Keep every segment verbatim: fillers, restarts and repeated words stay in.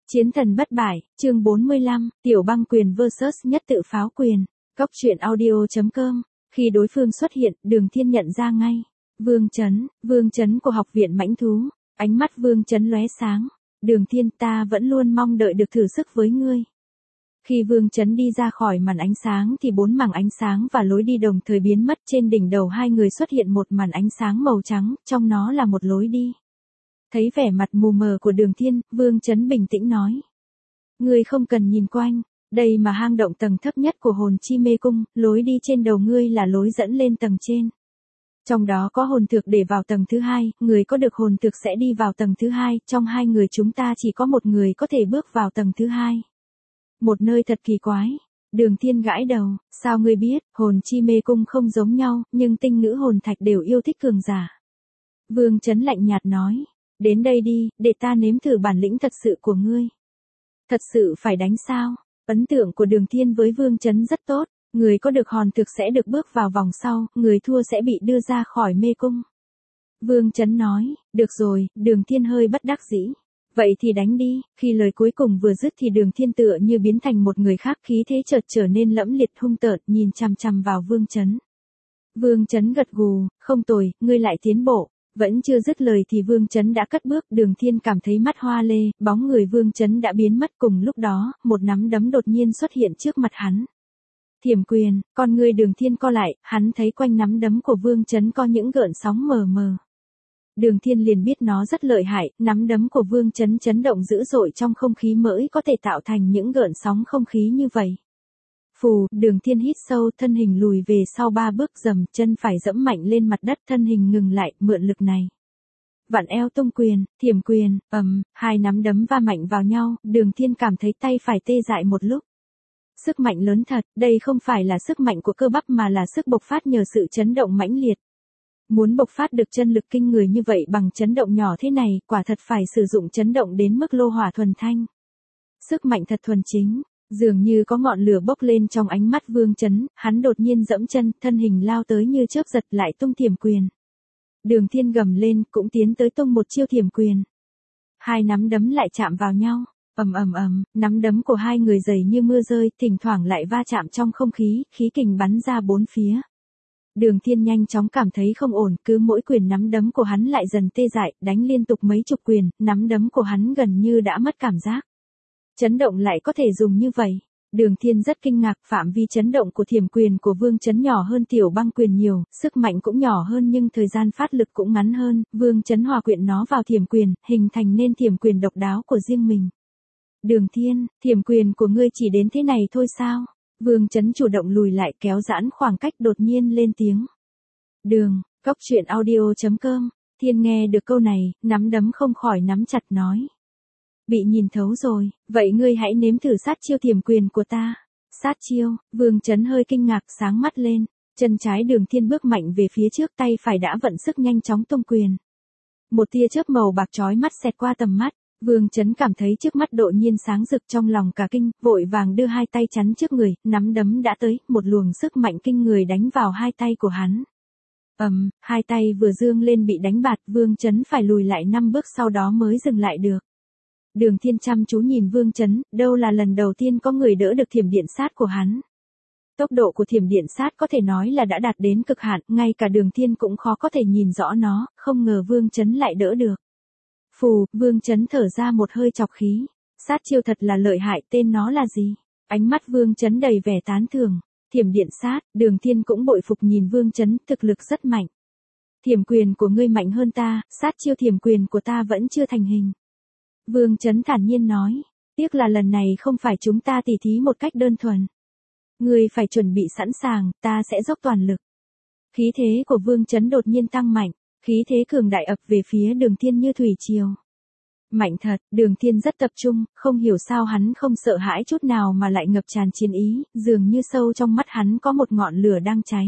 Chiến thần bất bại, chương bốn mươi lăm, tiểu băng quyền versus nhất tự pháo quyền. Cốc truyện audio chấm com. Khi đối phương xuất hiện, Đường Thiên nhận ra ngay. Vương Chấn, Vương Chấn của học viện mãnh thú. Ánh mắt Vương Chấn lóe sáng. Đường Thiên, ta vẫn luôn mong đợi được thử sức với ngươi. Khi Vương Chấn đi ra khỏi màn ánh sáng thì bốn mảng ánh sáng và lối đi đồng thời biến mất. Trên đỉnh đầu hai người xuất hiện một màn ánh sáng màu trắng, trong nó là một lối đi. Thấy vẻ mặt mù mờ của Đường Thiên, Vương Chấn bình tĩnh nói. Ngươi không cần nhìn quanh, đây mà hang động tầng thấp nhất của hồn chi mê cung, lối đi trên đầu ngươi là lối dẫn lên tầng trên. Trong đó có hồn thực để vào tầng thứ hai, người có được hồn thực sẽ đi vào tầng thứ hai, trong hai người chúng ta chỉ có một người có thể bước vào tầng thứ hai. Một nơi thật kỳ quái. Đường Thiên gãi đầu, sao ngươi biết, hồn chi mê cung không giống nhau, nhưng tinh ngữ hồn thạch đều yêu thích cường giả. Vương Chấn lạnh nhạt nói. Đến đây đi, để ta nếm thử bản lĩnh thật sự của ngươi. Thật sự phải đánh sao? Ấn tượng của Đường Thiên với Vương Chấn rất tốt. Người có được hồn thực sẽ được bước vào vòng sau, người thua sẽ bị đưa ra khỏi mê cung. Vương Chấn nói, được rồi, Đường Thiên hơi bất đắc dĩ. Vậy thì đánh đi, khi lời cuối cùng vừa dứt thì Đường Thiên tựa như biến thành một người khác, khí thế chợt trở nên lẫm liệt hung tợn, nhìn chằm chằm vào Vương Chấn. Vương Chấn gật gù, không tồi, ngươi lại tiến bộ. Vẫn chưa dứt lời thì Vương Chấn đã cất bước, Đường Thiên cảm thấy mắt hoa lê, bóng người Vương Chấn đã biến mất. Cùng lúc đó, một nắm đấm đột nhiên xuất hiện trước mặt hắn. Thiểm quyền, con người Đường Thiên co lại, hắn thấy quanh nắm đấm của Vương Chấn có những gợn sóng mờ mờ. Đường Thiên liền biết nó rất lợi hại, nắm đấm của Vương Chấn chấn động dữ dội trong không khí mới có thể tạo thành những gợn sóng không khí như vậy. Phù, Đường Thiên hít sâu, thân hình lùi về sau ba bước, dầm chân phải dẫm mạnh lên mặt đất, thân hình ngừng lại, mượn lực này. Vặn eo tung quyền, thiểm quyền, ầm, hai nắm đấm va mạnh vào nhau, Đường Thiên cảm thấy tay phải tê dại một lúc. Sức mạnh lớn thật, đây không phải là sức mạnh của cơ bắp mà là sức bộc phát nhờ sự chấn động mãnh liệt. Muốn bộc phát được chân lực kinh người như vậy bằng chấn động nhỏ thế này, quả thật phải sử dụng chấn động đến mức lô hỏa thuần thanh. Sức mạnh thật thuần chính. Dường như có ngọn lửa bốc lên trong ánh mắt Vương Chấn, hắn đột nhiên dẫm chân, thân hình lao tới như chớp giật lại tung thiểm quyền. Đường Thiên gầm lên, cũng tiến tới tung một chiêu thiểm quyền. Hai nắm đấm lại chạm vào nhau, ầm ầm ầm, nắm đấm của hai người dày như mưa rơi, thỉnh thoảng lại va chạm trong không khí, khí kình bắn ra bốn phía. Đường Thiên nhanh chóng cảm thấy không ổn, cứ mỗi quyền nắm đấm của hắn lại dần tê dại, đánh liên tục mấy chục quyền, nắm đấm của hắn gần như đã mất cảm giác. Chấn động lại có thể dùng như vậy. Đường Thiên rất kinh ngạc, phạm vi chấn động của thiểm quyền của Vương Chấn nhỏ hơn tiểu băng quyền nhiều, sức mạnh cũng nhỏ hơn nhưng thời gian phát lực cũng ngắn hơn. Vương Chấn hòa quyện nó vào thiểm quyền, hình thành nên thiểm quyền độc đáo của riêng mình. Đường Thiên, thiểm quyền của ngươi chỉ đến thế này thôi sao? Vương Chấn chủ động lùi lại, kéo giãn khoảng cách, đột nhiên lên tiếng. Đường, cốc truyện audio chấm com. Thiên nghe được câu này, nắm đấm không khỏi nắm chặt nói. Bị nhìn thấu rồi, vậy ngươi hãy nếm thử sát chiêu thiểm quyền của ta. Sát chiêu, Vương Chấn hơi kinh ngạc, sáng mắt lên, chân trái Đường Thiên bước mạnh về phía trước, tay phải đã vận sức nhanh chóng tung quyền. Một tia chớp màu bạc chói mắt xẹt qua tầm mắt, Vương Chấn cảm thấy trước mắt đột nhiên sáng rực, trong lòng cả kinh, vội vàng đưa hai tay chắn trước người, nắm đấm đã tới, một luồng sức mạnh kinh người đánh vào hai tay của hắn. Ầm, um, hai tay vừa dương lên bị đánh bạt, Vương Chấn phải lùi lại năm bước sau đó mới dừng lại được. Đường Thiên chăm chú nhìn Vương Chấn, đâu là lần đầu tiên có người đỡ được thiểm điện sát của hắn. Tốc độ của thiểm điện sát có thể nói là đã đạt đến cực hạn, ngay cả Đường Thiên cũng khó có thể nhìn rõ nó, không ngờ Vương Chấn lại đỡ được. Phù, Vương Chấn thở ra một hơi chọc khí. Sát chiêu thật là lợi hại, tên nó là gì? Ánh mắt Vương Chấn đầy vẻ tán thưởng. Thiểm điện sát, Đường Thiên cũng bội phục nhìn Vương Chấn, thực lực rất mạnh. Thiểm quyền của ngươi mạnh hơn ta, sát chiêu thiểm quyền của ta vẫn chưa thành hình. Vương Chấn thản nhiên nói, tiếc là lần này không phải chúng ta tỉ thí một cách đơn thuần. Ngươi phải chuẩn bị sẵn sàng, ta sẽ dốc toàn lực. Khí thế của Vương Chấn đột nhiên tăng mạnh, khí thế cường đại ập về phía Đường Thiên như thủy triều. Mạnh thật, Đường Thiên rất tập trung, không hiểu sao hắn không sợ hãi chút nào mà lại ngập tràn chiến ý, dường như sâu trong mắt hắn có một ngọn lửa đang cháy.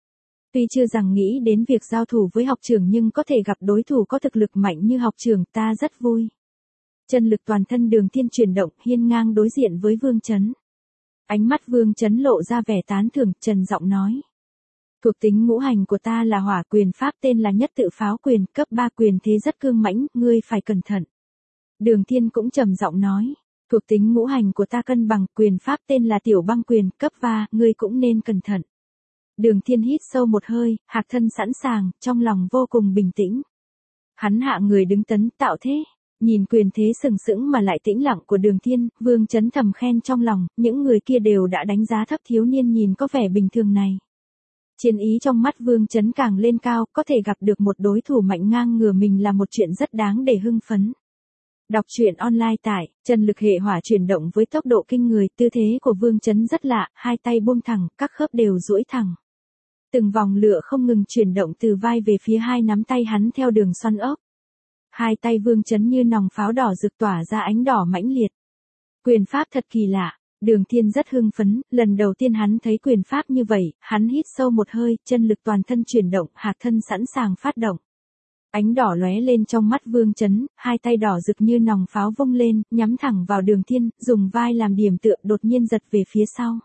Tuy chưa rằng nghĩ đến việc giao thủ với học trưởng nhưng có thể gặp đối thủ có thực lực mạnh như học trưởng, ta rất vui. Chân lực toàn thân Đường Thiên chuyển động, hiên ngang đối diện với Vương Chấn. Ánh mắt Vương Chấn lộ ra vẻ tán thưởng, trầm giọng nói. Thuộc tính ngũ hành của ta là hỏa quyền pháp, tên là nhất tự pháo quyền, cấp ba quyền thế rất cương mãnh, ngươi phải cẩn thận. Đường Thiên cũng trầm giọng nói. Thuộc tính ngũ hành của ta cân bằng, quyền pháp tên là Tiểu Băng Quyền, cấp va, ngươi cũng nên cẩn thận. Đường Thiên hít sâu một hơi, hạc thân sẵn sàng, trong lòng vô cùng bình tĩnh. Hắn hạ người đứng tấn tạo thế, nhìn quyền thế sừng sững mà lại tĩnh lặng của Đường Thiên, Vương Chấn thầm khen trong lòng, những người kia đều đã đánh giá thấp thiếu niên nhìn có vẻ bình thường này. Chiến ý trong mắt Vương Chấn càng lên cao, có thể gặp được một đối thủ mạnh ngang ngửa mình là một chuyện rất đáng để hưng phấn. Đọc truyện online tại Trần Lực Hệ Hỏa chuyển động với tốc độ kinh người, tư thế của Vương Chấn rất lạ, hai tay buông thẳng, các khớp đều duỗi thẳng. Từng vòng lửa không ngừng chuyển động từ vai về phía hai nắm tay hắn theo đường xoăn ốc. Hai tay Vương Chấn như nòng pháo đỏ rực tỏa ra ánh đỏ mãnh liệt. Quyền pháp thật kỳ lạ, Đường Thiên rất hưng phấn, lần đầu tiên hắn thấy quyền pháp như vậy, hắn hít sâu một hơi, chân lực toàn thân chuyển động, hạc thân sẵn sàng phát động. Ánh đỏ lóe lên trong mắt Vương Chấn, hai tay đỏ rực như nòng pháo vung lên, nhắm thẳng vào Đường Thiên, dùng vai làm điểm tựa đột nhiên giật về phía sau.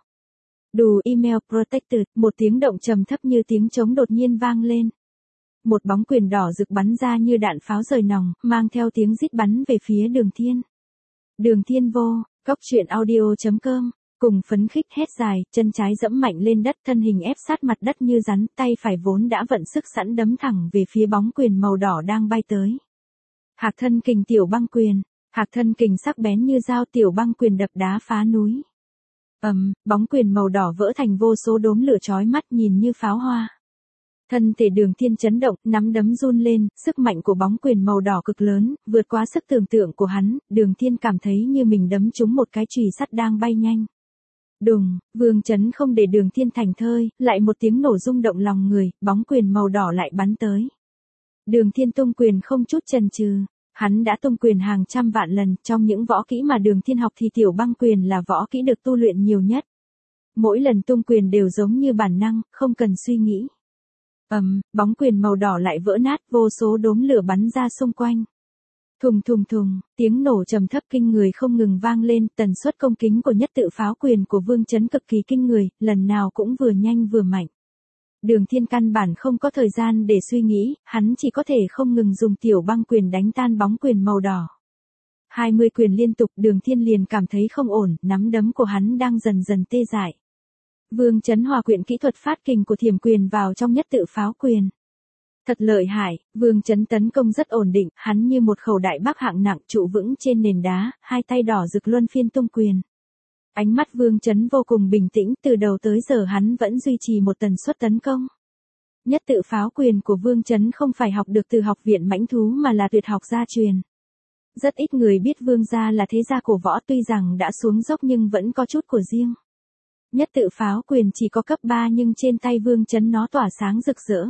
Đủ email protected, một tiếng động trầm thấp như tiếng trống đột nhiên vang lên. Một bóng quyền đỏ rực bắn ra như đạn pháo rời nòng, mang theo tiếng rít bắn về phía Đường Thiên. Đường Thiên vô, cốc truyện audio chấm com, cùng phấn khích hét dài, chân trái dẫm mạnh lên đất, thân hình ép sát mặt đất như rắn, tay phải vốn đã vận sức sẵn đấm thẳng về phía bóng quyền màu đỏ đang bay tới. Hạc thân kình Tiểu Băng Quyền, hạc thân kình sắc bén như dao, Tiểu Băng Quyền đập đá phá núi. Ầm, um, bóng quyền màu đỏ vỡ thành vô số đốm lửa chói mắt nhìn như pháo hoa. Thân thể Đường Thiên chấn động, nắm đấm run lên, sức mạnh của bóng quyền màu đỏ cực lớn, vượt quá sức tưởng tượng của hắn, Đường Thiên cảm thấy như mình đấm trúng một cái chùy sắt đang bay nhanh. Đùng, Vương Chấn không để Đường Thiên thành thơi, lại một tiếng nổ rung động lòng người, bóng quyền màu đỏ lại bắn tới. Đường Thiên tung quyền không chút chần chừ, hắn đã tung quyền hàng trăm vạn lần, trong những võ kỹ mà Đường Thiên học thì Tiểu Băng Quyền là võ kỹ được tu luyện nhiều nhất. Mỗi lần tung quyền đều giống như bản năng, không cần suy nghĩ. Ầm, um, bóng quyền màu đỏ lại vỡ nát, vô số đốm lửa bắn ra xung quanh. Thùng thùng thùng, tiếng nổ trầm thấp kinh người không ngừng vang lên, tần suất công kính của nhất tự pháo quyền của Vương Chấn cực kỳ kinh người, lần nào cũng vừa nhanh vừa mạnh. Đường Thiên căn bản không có thời gian để suy nghĩ, hắn chỉ có thể không ngừng dùng Tiểu Băng Quyền đánh tan bóng quyền màu đỏ. hai mươi quyền liên tục, Đường Thiên liền cảm thấy không ổn, nắm đấm của hắn đang dần dần tê dại. Vương Chấn hòa quyện kỹ thuật phát kình của thiểm quyền vào trong nhất tự pháo quyền. Thật lợi hại, Vương Chấn tấn công rất ổn định, hắn như một khẩu đại bác hạng nặng trụ vững trên nền đá, hai tay đỏ rực luân phiên tung quyền. Ánh mắt Vương Chấn vô cùng bình tĩnh, từ đầu tới giờ hắn vẫn duy trì một tần suất tấn công. Nhất tự pháo quyền của Vương Chấn không phải học được từ học viện mãnh thú mà là tuyệt học gia truyền. Rất ít người biết Vương gia là thế gia cổ võ, tuy rằng đã xuống dốc nhưng vẫn có chút của riêng. Nhất tự pháo quyền chỉ có cấp ba nhưng trên tay Vương Chấn nó tỏa sáng rực rỡ.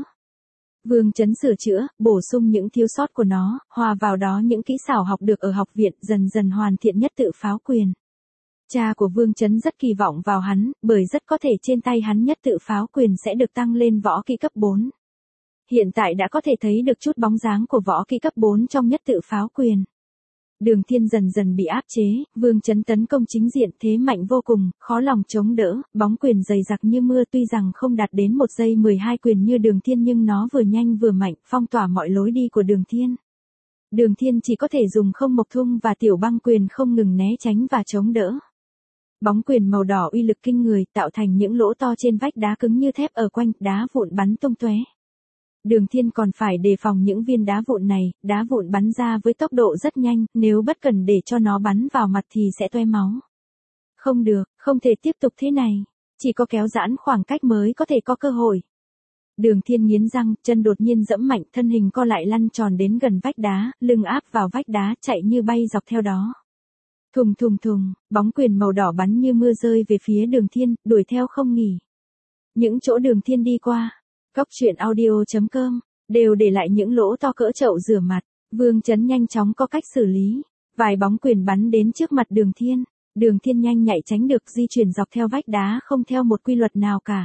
Vương Chấn sửa chữa, bổ sung những thiếu sót của nó, hòa vào đó những kỹ xảo học được ở học viện, dần dần hoàn thiện nhất tự pháo quyền. Cha của Vương Chấn rất kỳ vọng vào hắn, bởi rất có thể trên tay hắn nhất tự pháo quyền sẽ được tăng lên võ kỹ cấp bốn. Hiện tại đã có thể thấy được chút bóng dáng của võ kỹ cấp bốn trong nhất tự pháo quyền. Đường Thiên dần dần bị áp chế, Vương Chấn tấn công chính diện thế mạnh vô cùng, khó lòng chống đỡ, bóng quyền dày dặc như mưa, tuy rằng không đạt đến một giây mười hai quyền như Đường Thiên nhưng nó vừa nhanh vừa mạnh, phong tỏa mọi lối đi của Đường Thiên. Đường Thiên chỉ có thể dùng không mộc thung và Tiểu Băng Quyền không ngừng né tránh và chống đỡ. Bóng quyền màu đỏ uy lực kinh người, tạo thành những lỗ to trên vách đá cứng như thép ở quanh, đá vụn bắn tung tóe. Đường Thiên còn phải đề phòng những viên đá vụn này, đá vụn bắn ra với tốc độ rất nhanh, nếu bất cẩn để cho nó bắn vào mặt thì sẽ toe máu. Không được, không thể tiếp tục thế này, chỉ có kéo giãn khoảng cách mới có thể có cơ hội. Đường Thiên nghiến răng, chân đột nhiên giẫm mạnh, thân hình co lại lăn tròn đến gần vách đá, lưng áp vào vách đá, chạy như bay dọc theo đó. Thùng thùng thùng, bóng quyền màu đỏ bắn như mưa rơi về phía Đường Thiên, đuổi theo không nghỉ. Những chỗ Đường Thiên đi qua, cốc truyện audio chấm com, đều để lại những lỗ to cỡ chậu rửa mặt. Vương Chấn nhanh chóng có cách xử lý. Vài bóng quyền bắn đến trước mặt Đường Thiên. Đường Thiên nhanh nhạy tránh được, di chuyển dọc theo vách đá không theo một quy luật nào cả.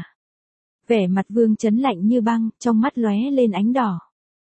Vẻ mặt Vương Chấn lạnh như băng, trong mắt lóe lên ánh đỏ.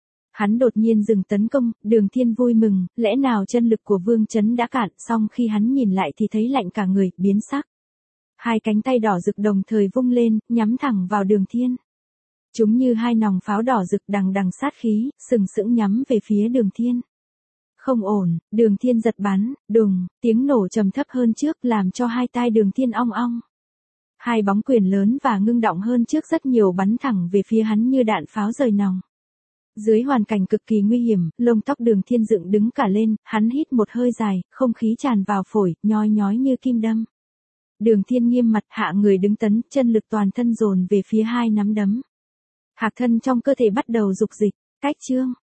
Hắn đột nhiên dừng tấn công, Đường Thiên vui mừng, lẽ nào chân lực của Vương Chấn đã cạn, song khi hắn nhìn lại thì thấy lạnh cả người, biến sắc. Hai cánh tay đỏ rực đồng thời vung lên, nhắm thẳng vào Đường Thiên. Chúng như hai nòng pháo đỏ rực đằng đằng sát khí, sừng sững nhắm về phía Đường Thiên. Không ổn, Đường Thiên giật bắn, đùng, tiếng nổ trầm thấp hơn trước làm cho hai tai Đường Thiên ong ong. Hai bóng quyền lớn và ngưng động hơn trước rất nhiều bắn thẳng về phía hắn như đạn pháo rời nòng. Dưới hoàn cảnh cực kỳ nguy hiểm, lông tóc Đường Thiên dựng đứng cả lên, hắn hít một hơi dài, không khí tràn vào phổi, nhói nhói như kim đâm. Đường Thiên nghiêm mặt hạ người đứng tấn, chân lực toàn thân dồn về phía hai nắm đấm. Hạc thân trong cơ thể bắt đầu dục dịch, cách chương.